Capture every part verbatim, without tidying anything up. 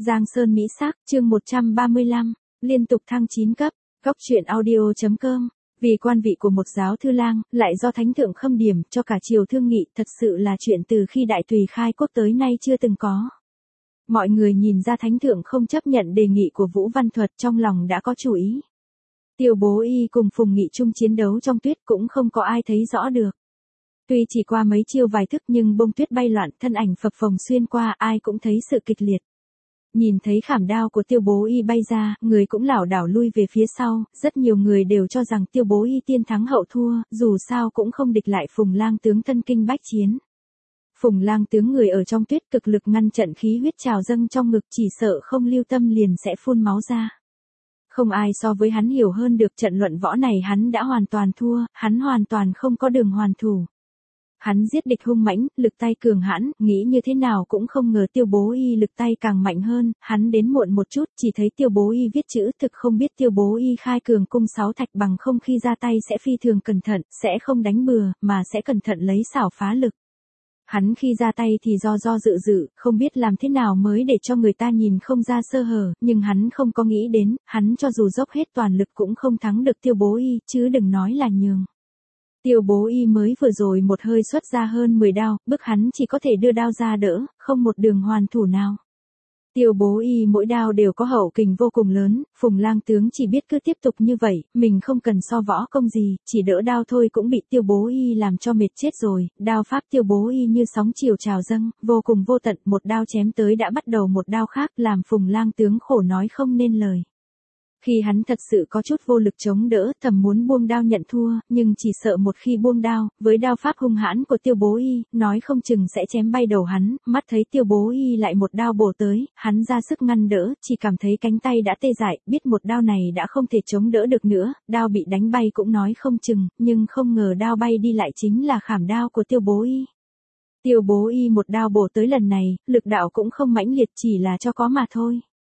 Giang Sơn Mỹ Sắc, chương một trăm ba mươi lăm, liên tục thăng chín cấp, góc truyện audio chấm com. Vì quan vị của một giáo thư lang, lại do thánh thượng khâm điểm cho cả triều thương nghị, thật sự là chuyện từ khi đại tùy khai quốc tới nay chưa từng có. Mọi người nhìn ra thánh thượng không chấp nhận đề nghị của Vũ Văn Thuật, trong lòng đã có chủ ý. Tiêu Bố Y cùng Phùng Nghị Trung chiến đấu trong tuyết cũng không có ai thấy rõ được. Tuy chỉ qua mấy chiêu vài thức nhưng bông tuyết bay loạn, thân ảnh phập phồng xuyên qua, ai cũng thấy sự kịch liệt. Nhìn thấy khảm đao của Tiêu Bố Y bay ra, người cũng lảo đảo lui về phía sau, rất nhiều người đều cho rằng Tiêu Bố Y tiên thắng hậu thua, dù sao cũng không địch lại Phùng Lang tướng thân kinh bách chiến. Phùng Lang tướng người ở trong tuyết cực lực ngăn trận khí huyết trào dâng trong ngực, chỉ sợ không lưu tâm liền sẽ phun máu ra. Không ai so với hắn hiểu hơn được trận luận võ này, hắn đã hoàn toàn thua, hắn hoàn toàn không có đường hoàn thủ. Hắn giết địch hung mãnh, lực tay cường hãn, nghĩ như thế nào cũng không ngờ Tiêu Bố Y lực tay càng mạnh hơn, hắn đến muộn một chút, chỉ thấy Tiêu Bố Y viết chữ, thực không biết Tiêu Bố Y khai cường cung sáu thạch, bằng không khi ra tay sẽ phi thường cẩn thận, sẽ không đánh bừa, mà sẽ cẩn thận lấy xảo phá lực. Hắn khi ra tay thì do do dự dự, không biết làm thế nào mới để cho người ta nhìn không ra sơ hở, nhưng hắn không có nghĩ đến, hắn cho dù dốc hết toàn lực cũng không thắng được Tiêu Bố Y, chứ đừng nói là nhường. Tiêu Bố Y mới vừa rồi một hơi xuất ra hơn mười đao, bức hắn chỉ có thể đưa đao ra đỡ, không một đường hoàn thủ nào. Tiêu Bố Y mỗi đao đều có hậu kình vô cùng lớn, Phùng Lang tướng chỉ biết cứ tiếp tục như vậy, mình không cần so võ công gì, chỉ đỡ đao thôi cũng bị Tiêu Bố Y làm cho mệt chết rồi, đao pháp Tiêu Bố Y như sóng chiều trào dâng, vô cùng vô tận, một đao chém tới đã bắt đầu một đao khác, làm Phùng Lang tướng khổ nói không nên lời. Khi hắn thật sự có chút vô lực chống đỡ, thầm muốn buông đao nhận thua, nhưng chỉ sợ một khi buông đao, với đao pháp hung hãn của Tiêu Bố Y, nói không chừng sẽ chém bay đầu hắn, mắt thấy Tiêu Bố Y lại một đao bổ tới, hắn ra sức ngăn đỡ, chỉ cảm thấy cánh tay đã tê dại, biết một đao này đã không thể chống đỡ được nữa, đao bị đánh bay cũng nói không chừng, nhưng không ngờ đao bay đi lại chính là khảm đao của Tiêu Bố Y. Tiêu Bố Y một đao bổ tới lần này, lực đạo cũng không mãnh liệt, chỉ là cho có mà thôi.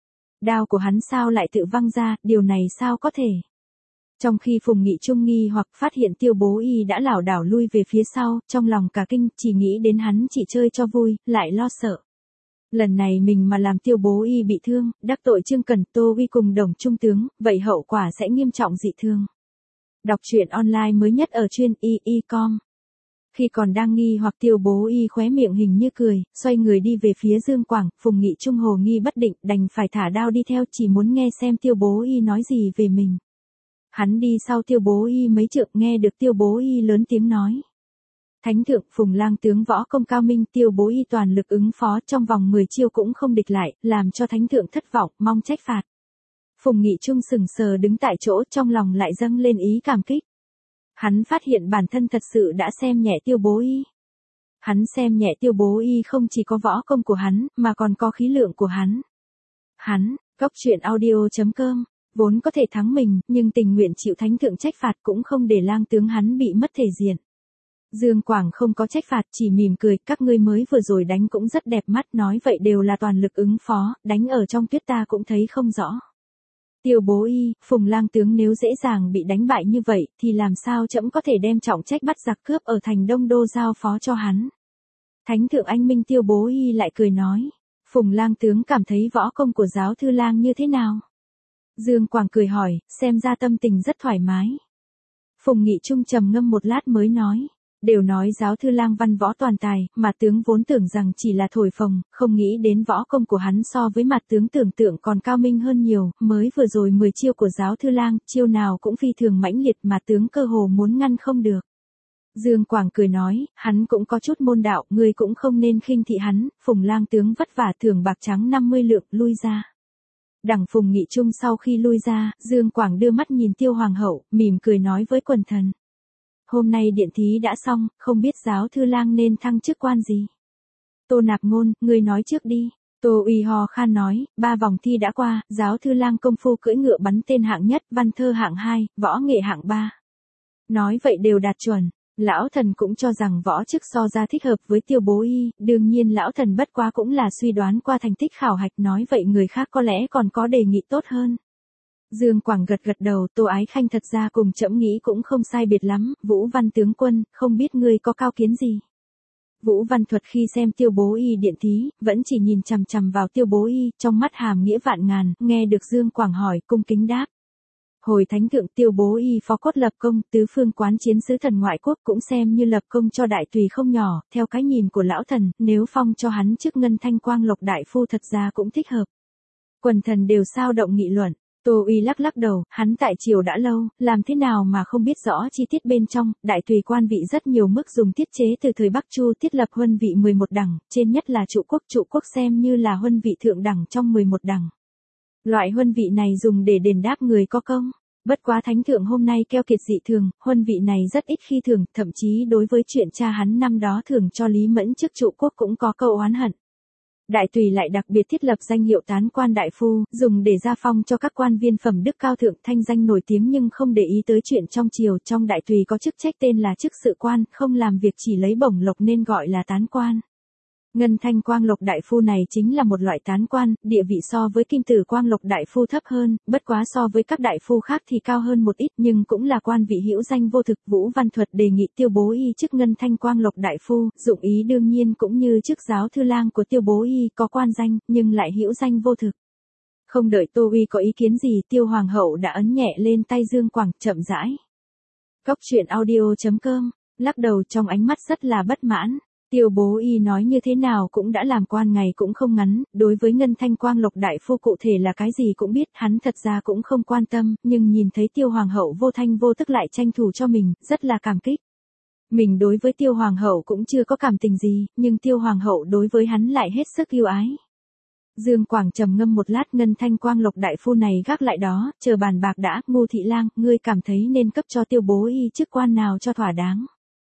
Đao của hắn sao lại tự văng ra, điều này sao có thể? Trong khi Phùng Nghị Trung nghi hoặc phát hiện Tiêu Bố Y đã lảo đảo lui về phía sau, trong lòng cả kinh, chỉ nghĩ đến hắn chỉ chơi cho vui, lại lo sợ. Lần này mình mà làm Tiêu Bố Y bị thương, đắc tội Trương Cẩn, Tô Uy cùng Đồng Trung tướng, vậy hậu quả sẽ nghiêm trọng dị thương. Đọc truyện online mới nhất ở chuyên y y chấm com. Khi còn đang nghi hoặc Tiêu Bố Y khóe miệng hình như cười, xoay người đi về phía Dương Quảng, Phùng Nghị Trung hồ nghi bất định, đành phải thả đao đi theo, chỉ muốn nghe xem Tiêu Bố Y nói gì về mình. Hắn đi sau Tiêu Bố Y mấy trượng, nghe được Tiêu Bố Y lớn tiếng nói. Thánh thượng, Phùng Lang tướng võ công cao minh, Tiêu Bố Y toàn lực ứng phó, trong vòng mười chiêu cũng không địch lại, làm cho thánh thượng thất vọng, mong trách phạt. Phùng Nghị Trung sừng sờ đứng tại chỗ, trong lòng lại dâng lên ý cảm kích. Hắn phát hiện bản thân thật sự đã xem nhẹ Tiêu Bố Y. Hắn xem nhẹ Tiêu Bố Y không chỉ có võ công của hắn, mà còn có khí lượng của hắn. Hắn, góc truyện audio chấm com, vốn có thể thắng mình, nhưng tình nguyện chịu thánh thượng trách phạt cũng không để Lang tướng hắn bị mất thể diện. Dương Quảng không có trách phạt, chỉ mỉm cười, các ngươi mới vừa rồi đánh cũng rất đẹp mắt, nói vậy đều là toàn lực ứng phó, đánh ở trong tuyết ta cũng thấy không rõ. Tiêu Bố Y, Phùng Lang tướng nếu dễ dàng bị đánh bại như vậy, thì làm sao trẫm có thể đem trọng trách bắt giặc cướp ở thành Đông Đô giao phó cho hắn. Thánh thượng anh minh. Tiêu Bố Y lại cười nói. Phùng Lang tướng cảm thấy võ công của giáo thư lang như thế nào? Dương Quảng cười hỏi, xem ra tâm tình rất thoải mái. Phùng Nghị Trung trầm ngâm một lát mới nói. Đều nói giáo thư lang văn võ toàn tài, mà tướng vốn tưởng rằng chỉ là thổi phồng, không nghĩ đến võ công của hắn so với mặt tướng tưởng tượng còn cao minh hơn nhiều, mới vừa rồi mười chiêu của giáo thư lang, chiêu nào cũng phi thường mãnh liệt mà tướng cơ hồ muốn ngăn không được. Dương Quảng cười nói, hắn cũng có chút môn đạo, ngươi cũng không nên khinh thị hắn, Phùng Lang tướng vất vả thưởng bạc trắng năm mươi lượng, lui ra. Đằng Phùng Nghị Trung sau khi lui ra, Dương Quảng đưa mắt nhìn Tiêu Hoàng hậu, mỉm cười nói với quần thần. Hôm nay điện thí đã xong, không biết giáo thư lang nên thăng chức quan gì. Tô Nạp Ngôn, ngươi nói trước đi. Tô Uy ho khan nói, ba vòng thi đã qua, giáo thư lang công phu cưỡi ngựa bắn tên hạng nhất, văn thơ hạng hai, võ nghệ hạng ba. Nói vậy đều đạt chuẩn. Lão thần cũng cho rằng võ chức so ra thích hợp với Tiêu Bố Y, đương nhiên lão thần bất quá cũng là suy đoán qua thành tích khảo hạch, nói vậy người khác có lẽ còn có đề nghị tốt hơn. Dương Quảng gật gật đầu, Tô Ái Khanh thật ra cùng trẫm nghĩ cũng không sai biệt lắm, Vũ Văn tướng quân, không biết ngươi có cao kiến gì. Vũ Văn Thuật khi xem Tiêu Bố Y điện thí, vẫn chỉ nhìn chằm chằm vào Tiêu Bố Y, trong mắt hàm nghĩa vạn ngàn, nghe được Dương Quảng hỏi, cung kính đáp. Hồi thánh thượng Tiêu Bố Y phó cốt lập công, tứ phương quán chiến sứ thần ngoại quốc cũng xem như lập công cho đại tùy không nhỏ, theo cái nhìn của lão thần, nếu phong cho hắn chức ngân thanh quang lộc đại phu thật ra cũng thích hợp. Quần thần đều sao động nghị luận. Tô Uy lắc lắc đầu, hắn tại triều đã lâu, làm thế nào mà không biết rõ chi tiết bên trong, đại tùy quan vị rất nhiều mức dùng tiết chế từ thời Bắc Chu thiết lập huân vị mười một đẳng, trên nhất là trụ quốc, trụ quốc xem như là huân vị thượng đẳng trong mười một đẳng. Loại huân vị này dùng để đền đáp người có công. Bất quá thánh thượng hôm nay keo kiệt dị thường, huân vị này rất ít khi thường, thậm chí đối với chuyện cha hắn năm đó thường cho Lý Mẫn chức trụ quốc cũng có câu oán hận. Đại tùy lại đặc biệt thiết lập danh hiệu tán quan đại phu, dùng để gia phong cho các quan viên phẩm đức cao thượng thanh danh nổi tiếng nhưng không để ý tới chuyện trong triều. Trong đại tùy có chức trách tên là chức sự quan, không làm việc chỉ lấy bổng lộc nên gọi là tán quan. Ngân thanh quang lộc đại phu này chính là một loại tán quan, địa vị so với kim tử quang lộc đại phu thấp hơn, bất quá so với các đại phu khác thì cao hơn một ít nhưng cũng là quan vị hữu danh vô thực. Vũ Văn Thuật đề nghị Tiêu Bố Y chức ngân thanh quang lộc đại phu, dụng ý đương nhiên cũng như chức giáo thư lang của Tiêu Bố Y có quan danh, nhưng lại hữu danh vô thực. Không đợi Tô Uy có ý kiến gì, Tiêu Hoàng hậu đã ấn nhẹ lên tay Dương Quảng, chậm rãi. Cốc truyện audio chấm com, lắc đầu trong ánh mắt rất là bất mãn. Tiêu Bố Y nói như thế nào cũng đã làm quan ngày cũng không ngắn, đối với ngân thanh quang lộc đại phu cụ thể là cái gì cũng biết, hắn thật ra cũng không quan tâm, nhưng nhìn thấy Tiêu Hoàng hậu vô thanh vô tức lại tranh thủ cho mình, rất là cảm kích. Mình đối với Tiêu Hoàng hậu cũng chưa có cảm tình gì, nhưng Tiêu Hoàng hậu đối với hắn lại hết sức yêu ái. Dương Quảng trầm ngâm một lát, ngân thanh quang lộc đại phu này gác lại đó, chờ bàn bạc đã. Ngô thị lang, ngươi cảm thấy nên cấp cho Tiêu Bố Y chức quan nào cho thỏa đáng?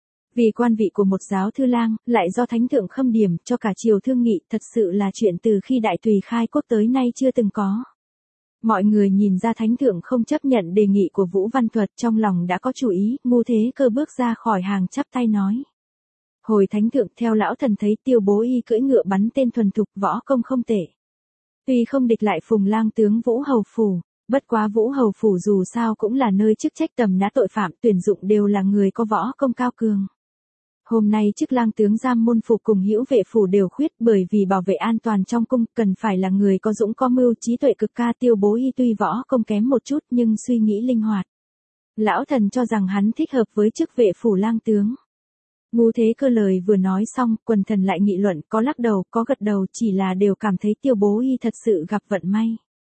Vì quan vị của một giáo thư lang, lại do thánh thượng khâm điểm cho cả triều thương nghị, thật sự là chuyện từ khi đại tùy khai quốc tới nay chưa từng có. Mọi người nhìn ra thánh thượng không chấp nhận đề nghị của Vũ Văn Thuật, trong lòng đã có chủ ý. Ngô Thế Cơ bước ra khỏi hàng chắp tay nói. Hồi thánh thượng, theo lão thần thấy Tiêu Bố Y cưỡi ngựa bắn tên thuần thục, võ công không tệ. Tuy không địch lại Phùng lang tướng Vũ Hầu Phủ, bất quá Vũ Hầu Phủ dù sao cũng là nơi chức trách tầm nã tội phạm, tuyển dụng đều là người có võ công cao cường. Hôm nay chức lang tướng Giam Môn Phủ cùng Hữu Vệ Phủ đều khuyết, bởi vì bảo vệ an toàn trong cung cần phải là người có dũng có mưu, trí tuệ cực ca. Tiêu Bố Y tuy võ công kém một chút nhưng suy nghĩ linh hoạt. Lão thần cho rằng hắn thích hợp với chức Vệ Phủ lang tướng. Ngô Thế Cơ lời vừa nói xong, quần thần lại nghị luận, có lắc đầu, có gật đầu, chỉ là đều cảm thấy Tiêu Bố Y thật sự gặp vận may.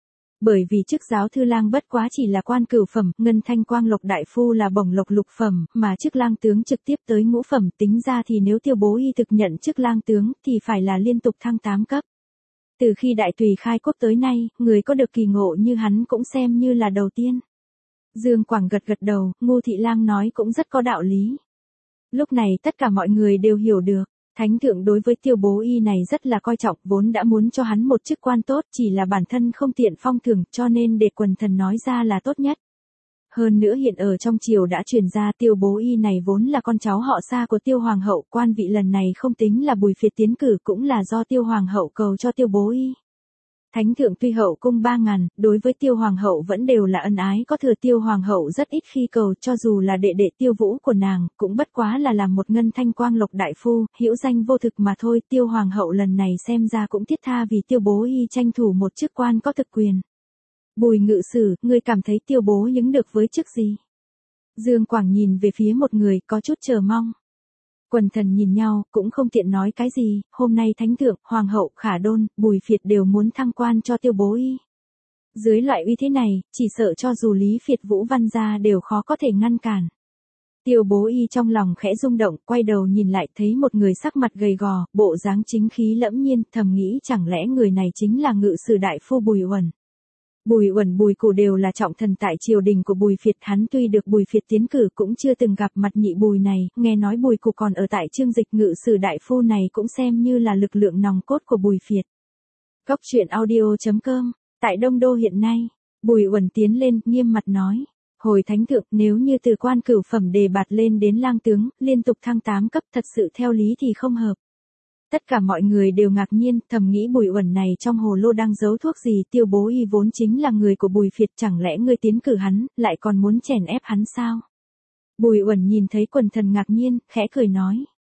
Bởi vì chức giáo thư lang bất quá chỉ là quan cửu phẩm, ngân thanh quang lộc đại phu là bổng lộc lục phẩm, mà chức lang tướng trực tiếp tới ngũ phẩm, tính ra thì nếu Tiêu Bố Y thực nhận chức lang tướng thì phải là liên tục thăng tám cấp. Từ khi đại tùy khai quốc tới nay, người có được kỳ ngộ như hắn cũng xem như là đầu tiên. Dương Quảng gật gật đầu, Ngô thị lang nói cũng rất có đạo lý. Lúc này tất cả mọi người đều hiểu được. Thánh thượng đối với Tiêu Bố Y này rất là coi trọng, vốn đã muốn cho hắn một chức quan tốt, chỉ là bản thân không tiện phong thưởng, cho nên để quần thần nói ra là tốt nhất. Hơn nữa hiện ở trong triều đã truyền ra Tiêu Bố Y này vốn là con cháu họ Sa của Tiêu Hoàng hậu, quan vị lần này không tính là Bùi Phiệt tiến cử, cũng là do Tiêu Hoàng hậu cầu cho Tiêu Bố Y. Thánh thượng tuy hậu cung ba ngàn, đối với Tiêu Hoàng hậu vẫn đều là ân ái có thừa. Tiêu Hoàng hậu rất ít khi cầu, cho dù là đệ đệ Tiêu Vũ của nàng, cũng bất quá là làm một ngân thanh quang lộc đại phu, hữu danh vô thực mà thôi. Tiêu Hoàng hậu lần này xem ra cũng thiết tha vì Tiêu Bố Y tranh thủ một chức quan có thực quyền. Bùi ngự sử, ngươi cảm thấy Tiêu Bố ứng được với chức gì? Dương Quảng nhìn về phía một người, có chút chờ mong. Quần thần nhìn nhau, cũng không tiện nói cái gì, hôm nay thánh thượng, hoàng hậu, Khả Đôn, Bùi Phiệt đều muốn thăng quan cho Tiêu Bố Y. Dưới loại uy thế này, chỉ sợ cho dù Lý Phiệt Vũ Văn gia đều khó có thể ngăn cản. Tiêu Bố Y trong lòng khẽ rung động, quay đầu nhìn lại thấy một người sắc mặt gầy gò, bộ dáng chính khí lẫm nhiên, thầm nghĩ chẳng lẽ người này chính là ngự sử đại phu Bùi Uẩn. Bùi Uẩn Bùi Cù đều là trọng thần tại triều đình của Bùi Phiệt, hắn tuy được Bùi Phiệt tiến cử cũng chưa từng gặp mặt nhị Bùi này, nghe nói Bùi Cù còn ở tại Chương Dịch, ngự sử đại phu này cũng xem như là lực lượng nòng cốt của Bùi Phiệt. Cốc truyện audio chấm com, tại Đông Đô hiện nay, Bùi Uẩn tiến lên, nghiêm mặt nói. Hồi thánh thượng, nếu như từ quan cửu phẩm đề bạt lên đến lang tướng, liên tục thăng tám cấp thật sự theo lý thì không hợp. Tất cả mọi người đều ngạc nhiên, thầm nghĩ Bùi Uẩn này trong hồ lô đang giấu thuốc gì. Tiêu Bố Y vốn chính là người của Bùi Phiệt, chẳng lẽ ngươi tiến cử hắn, lại còn muốn chèn ép hắn sao? Bùi Uẩn nhìn thấy quần thần ngạc nhiên, khẽ cười nói.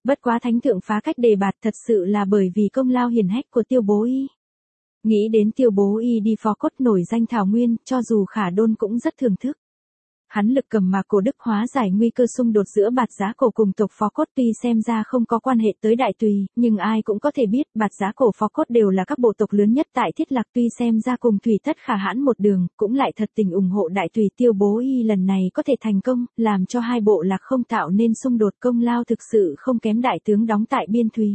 Bất quá thánh thượng phá cách đề bạt thật sự là bởi vì công lao hiển hách của Tiêu Bố Y. Nghĩ đến Tiêu Bố Y đi phó cốt nổi danh thảo nguyên, cho dù Khả Đôn cũng rất thưởng thức. Hắn lực cầm mà cổ đức hóa giải nguy cơ xung đột giữa Bạt Giá Cổ cùng tộc phó cốt tuy xem ra không có quan hệ tới Đại Tùy, nhưng ai cũng có thể biết Bạt Giá Cổ phó cốt đều là các bộ tộc lớn nhất tại Thiết Lạc, tuy xem ra cùng Thủy Thất Khả Hãn một đường, cũng lại thật tình ủng hộ Đại Tùy. Tiêu Bố Y lần này có thể thành công, làm cho hai bộ lạc không tạo nên xung đột, công lao thực sự không kém đại tướng đóng tại Biên Thùy.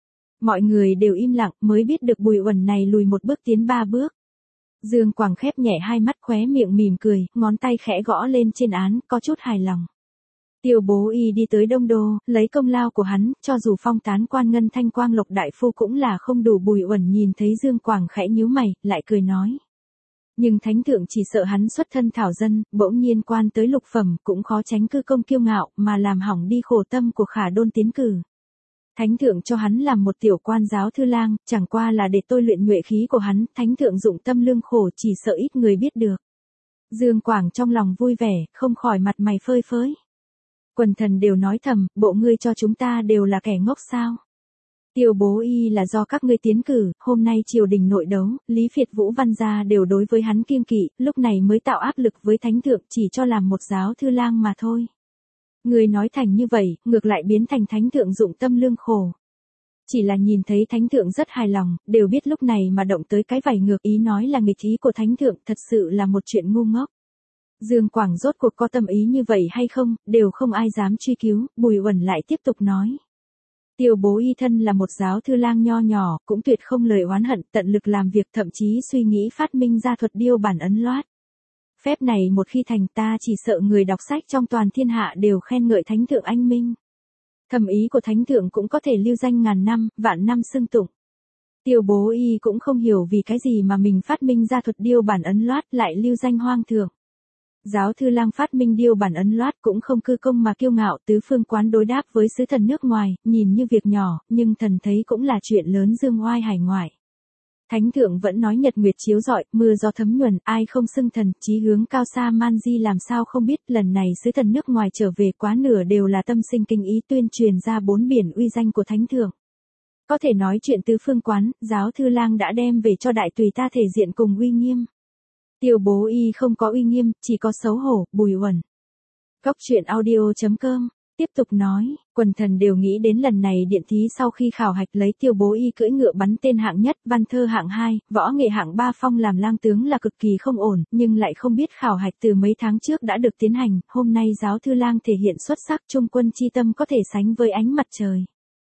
Mọi người đều im lặng mới biết được Bùi Uẩn này lùi một bước tiến ba bước. Dương Quảng khép nhẹ hai mắt, khóe miệng mỉm cười, ngón tay khẽ gõ lên trên án, có chút hài lòng. Tiêu Bố Y đi tới Đông Đô, lấy công lao của hắn, cho dù phong tán quan ngân thanh quang lộc đại phu cũng là không đủ. Bùi Uẩn nhìn thấy Dương Quảng khẽ nhíu mày, lại cười nói. Nhưng thánh thượng chỉ sợ hắn xuất thân thảo dân, bỗng nhiên quan tới lục phẩm, cũng khó tránh cư công kiêu ngạo, mà làm hỏng đi khổ tâm của Khả Đôn tiến cử. Thánh thượng cho hắn làm một tiểu quan giáo thư lang, chẳng qua là để tôi luyện nhuệ khí của hắn, thánh thượng dụng tâm lương khổ chỉ sợ ít người biết được. Dương Quảng trong lòng vui vẻ, không khỏi mặt mày phơi phới. Quần thần đều nói thầm, bộ ngươi cho chúng ta đều là kẻ ngốc sao? Tiêu Bố Y là do các ngươi tiến cử, hôm nay triều đình nội đấu, Lý Phiệt Vũ Văn gia đều đối với hắn kiêng kỵ, lúc này mới tạo áp lực với thánh thượng chỉ cho làm một giáo thư lang mà thôi. Người nói thành như vậy, ngược lại biến thành thánh thượng dụng tâm lương khổ. Chỉ là nhìn thấy thánh thượng rất hài lòng, đều biết lúc này mà động tới cái vảy ngược, ý nói là nghịch ý của thánh thượng, thật sự là một chuyện ngu ngốc. Dương Quảng rốt cuộc có tâm ý như vậy hay không, đều không ai dám truy cứu. Bùi Uẩn lại tiếp tục nói. Tiêu Bố Y thân là một giáo thư lang nho nhỏ, cũng tuyệt không lời oán hận, tận lực làm việc, thậm chí suy nghĩ phát minh ra thuật điêu bản ấn loát. Phép này một khi thành, ta chỉ sợ người đọc sách trong toàn thiên hạ đều khen ngợi thánh thượng anh minh. Thẩm ý của thánh thượng cũng có thể lưu danh ngàn năm, vạn năm xưng tụng. Tiêu Bố Y cũng không hiểu vì cái gì mà mình phát minh ra thuật điêu bản ấn loát lại lưu danh hoang thượng. Giáo thư lang phát minh điêu bản ấn loát cũng không cư công mà kiêu ngạo, tứ phương quán đối đáp với sứ thần nước ngoài, nhìn như việc nhỏ, nhưng thần thấy cũng là chuyện lớn dương oai hải ngoại. Thánh thượng vẫn nói nhật nguyệt chiếu rọi, mưa gió thấm nhuần, ai không xưng thần, chí hướng cao xa man di làm sao không biết. Lần này sứ thần nước ngoài trở về quá nửa đều là tâm sinh kinh ý tuyên truyền ra bốn biển uy danh của thánh thượng. Có thể nói chuyện tứ phương quán, giáo thư lang đã đem về cho Đại Tùy ta thể diện cùng uy nghiêm. Tiêu Bố Y không có uy nghiêm, chỉ có xấu hổ. Bùi Uẩn. Góc truyện audio chấm com tiếp tục nói, quần thần đều nghĩ đến lần này điện thí sau khi khảo hạch lấy Tiêu Bố Y cưỡi ngựa bắn tên hạng nhất, văn thơ hạng hai, võ nghệ hạng ba phong làm lang tướng là cực kỳ không ổn, nhưng lại không biết khảo hạch từ mấy tháng trước đã được tiến hành, hôm nay giáo thư lang thể hiện xuất sắc, trung quân chi tâm có thể sánh với ánh mặt trời.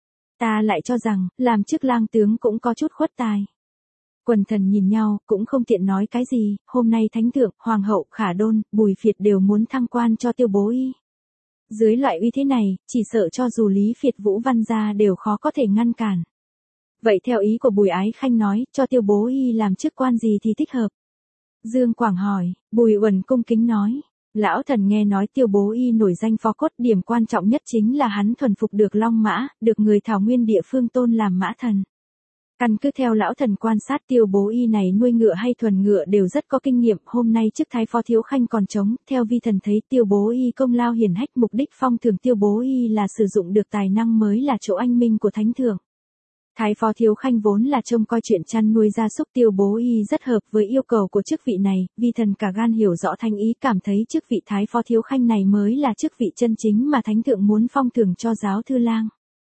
Ta lại cho rằng, làm chức lang tướng cũng có chút khuất tài. Quần thần nhìn nhau, cũng không tiện nói cái gì, hôm nay thánh thượng, hoàng hậu, Khả Đôn, Bùi Phiệt đều muốn thăng quan cho Tiêu Bố Y. Dưới loại uy thế này, chỉ sợ cho dù Lý Phiệt Vũ Văn gia đều khó có thể ngăn cản. Vậy theo ý của Bùi Ái Khanh nói, cho Tiêu Bố Y làm chức quan gì thì thích hợp? Dương Quảng hỏi. Bùi Uẩn cung kính nói. Lão thần nghe nói Tiêu Bố Y nổi danh phó cốt, điểm quan trọng nhất chính là hắn thuần phục được long mã, được người thảo nguyên địa phương tôn làm mã thần. Căn cứ theo lão thần quan sát, Tiêu Bố Y này nuôi ngựa hay thuần ngựa đều rất có kinh nghiệm, hôm nay chức thái phó thiếu khanh còn trống, theo vi thần thấy Tiêu Bố Y công lao hiển hách, mục đích phong thưởng Tiêu Bố Y là sử dụng được tài năng mới là chỗ anh minh của thánh thượng. Thái phó thiếu khanh vốn là trông coi chuyện chăn nuôi gia súc, Tiêu Bố Y rất hợp với yêu cầu của chức vị này, vi thần cả gan hiểu rõ thánh ý, cảm thấy chức vị thái phó thiếu khanh này mới là chức vị chân chính mà thánh thượng muốn phong thưởng cho giáo thư lang.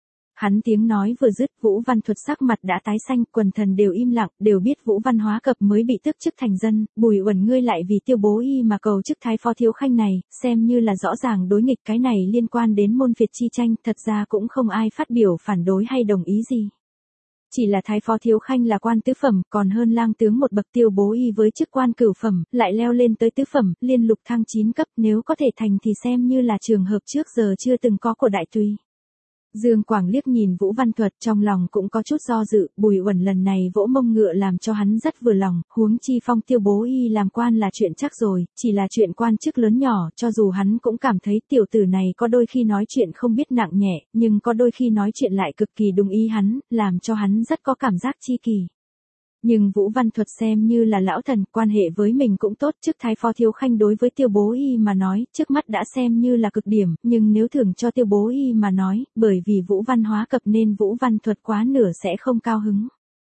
Hắn tiếng nói vừa dứt, Vũ Văn Thuật sắc mặt đã tái xanh, quần thần đều im lặng, đều biết Vũ Văn hóa cập mới bị tước chức thành dân, Bùi Uẩn ngươi lại vì Tiêu Bố Y mà cầu chức thái phó thiếu khanh này, xem như là rõ ràng đối nghịch, cái này liên quan đến môn phiệt chi tranh, thật ra cũng không ai phát biểu phản đối hay đồng ý gì. Chỉ là thái phó thiếu khanh là quan tứ phẩm, còn hơn lang tướng một bậc, Tiêu Bố Y với chức quan cửu phẩm, lại leo lên tới tứ phẩm, liên lục thăng chín cấp, nếu có thể thành thì xem như là trường hợp trước giờ chưa từng có của Đại Tùy. Dương Quảng liếc nhìn Vũ Văn Thuật, trong lòng cũng có chút do dự, Bùi Uẩn lần này vỗ mông ngựa làm cho hắn rất vừa lòng, huống chi phong Tiêu Bố Y làm quan là chuyện chắc rồi, chỉ là chuyện quan chức lớn nhỏ, cho dù hắn cũng cảm thấy tiểu tử này có đôi khi nói chuyện không biết nặng nhẹ, nhưng có đôi khi nói chuyện lại cực kỳ đúng ý hắn, làm cho hắn rất có cảm giác chi kỳ. Nhưng Vũ Văn Thuật xem như là lão thần, quan hệ với mình cũng tốt, trước Thái Phó Thiếu Khanh đối với Tiêu Bố Y mà nói, trước mắt đã xem như là cực điểm, nhưng nếu thưởng cho Tiêu Bố Y mà nói, bởi vì Vũ Văn hóa cập nên Vũ Văn Thuật quá nửa sẽ không cao hứng.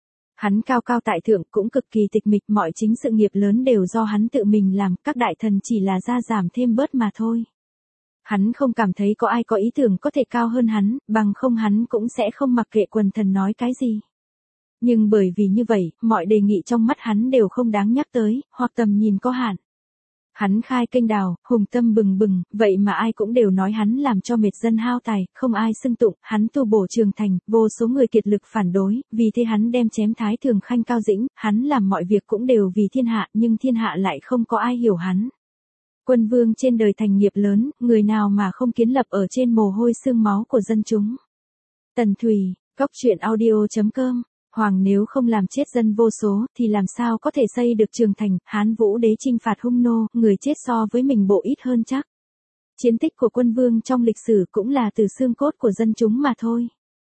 Hắn cao cao tại thượng cũng cực kỳ tịch mịch, mọi chính sự nghiệp lớn đều do hắn tự mình làm, các đại thần chỉ là gia giảm thêm bớt mà thôi. Hắn không cảm thấy có ai có ý tưởng có thể cao hơn hắn, bằng không hắn cũng sẽ không mặc kệ quần thần nói cái gì. Nhưng bởi vì như vậy, mọi đề nghị trong mắt hắn đều không đáng nhắc tới, hoặc tầm nhìn có hạn. Hắn khai kênh đào, hùng tâm bừng bừng, vậy mà ai cũng đều nói hắn làm cho mệt dân hao tài, không ai xưng tụng, hắn tu bổ trường thành, vô số người kiệt lực phản đối, vì thế hắn đem chém Thái Thường Khanh Cao Dĩnh, hắn làm mọi việc cũng đều vì thiên hạ, nhưng thiên hạ lại không có ai hiểu hắn. Quân vương trên đời thành nghiệp lớn, người nào mà không kiến lập ở trên mồ hôi xương máu của dân chúng. Tần Thùy, Cóc Truyện Audio chấm com. Hoàng nếu không làm chết dân vô số, thì làm sao có thể xây được trường thành, Hán Vũ đế chinh phạt hung nô, người chết so với mình bộ ít hơn chắc. Chiến tích của quân vương trong lịch sử cũng là từ xương cốt của dân chúng mà thôi.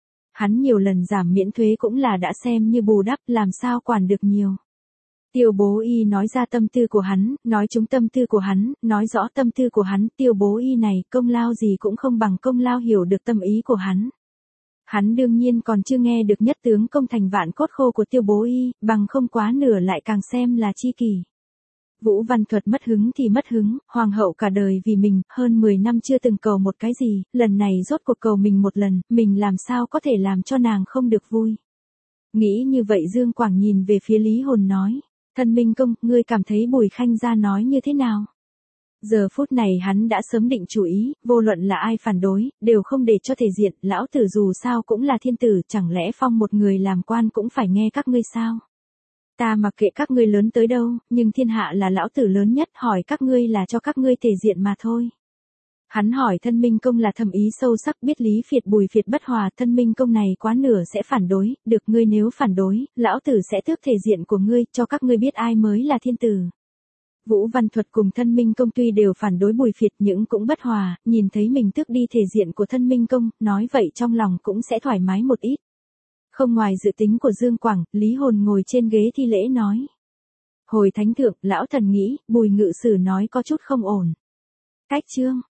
Hắn nhiều lần giảm miễn thuế cũng là đã xem như bù đắp, làm sao quản được nhiều. Tiêu Bố Y nói ra tâm tư của hắn, nói trúng tâm tư của hắn, nói rõ tâm tư của hắn, Tiêu Bố Y này công lao gì cũng không bằng công lao hiểu được tâm ý của hắn. Hắn đương nhiên còn chưa nghe được nhất tướng công thành vạn cốt khô của Tiêu Bố Y, bằng không quá nửa lại càng xem là chi kỷ. Vũ Văn Thuật mất hứng thì mất hứng, hoàng hậu cả đời vì mình, hơn mười năm chưa từng cầu một cái gì, lần này rốt cuộc cầu mình một lần, mình làm sao có thể làm cho nàng không được vui. Nghĩ như vậy Dương Quảng nhìn về phía Lý Hồn nói, Thân Minh Công, ngươi cảm thấy Bùi Khanh gia nói như thế nào? Giờ phút này hắn đã sớm định chủ ý, vô luận là ai phản đối, đều không để cho thể diện, lão tử dù sao cũng là thiên tử, chẳng lẽ phong một người làm quan cũng phải nghe các ngươi sao? Ta mặc kệ các ngươi lớn tới đâu, nhưng thiên hạ là lão tử lớn nhất, hỏi các ngươi là cho các ngươi thể diện mà thôi. Hắn hỏi Thân Minh Công là thầm ý sâu sắc, biết Lý Phiệt Bùi Phiệt bất hòa, Thân Minh Công này quá nửa sẽ phản đối, được ngươi nếu phản đối, lão tử sẽ tước thể diện của ngươi, cho các ngươi biết ai mới là thiên tử. Vũ Văn Thuật cùng Thân Minh Công tuy đều phản đối Bùi Phiệt nhưng cũng bất hòa, nhìn thấy mình tước đi thể diện của Thân Minh Công, nói vậy trong lòng cũng sẽ thoải mái một ít. Không ngoài dự tính của Dương Quảng, Lý Hồn ngồi trên ghế thi lễ nói. Hồi thánh thượng, lão thần nghĩ, Bùi ngự sử nói có chút không ổn. Cách chương.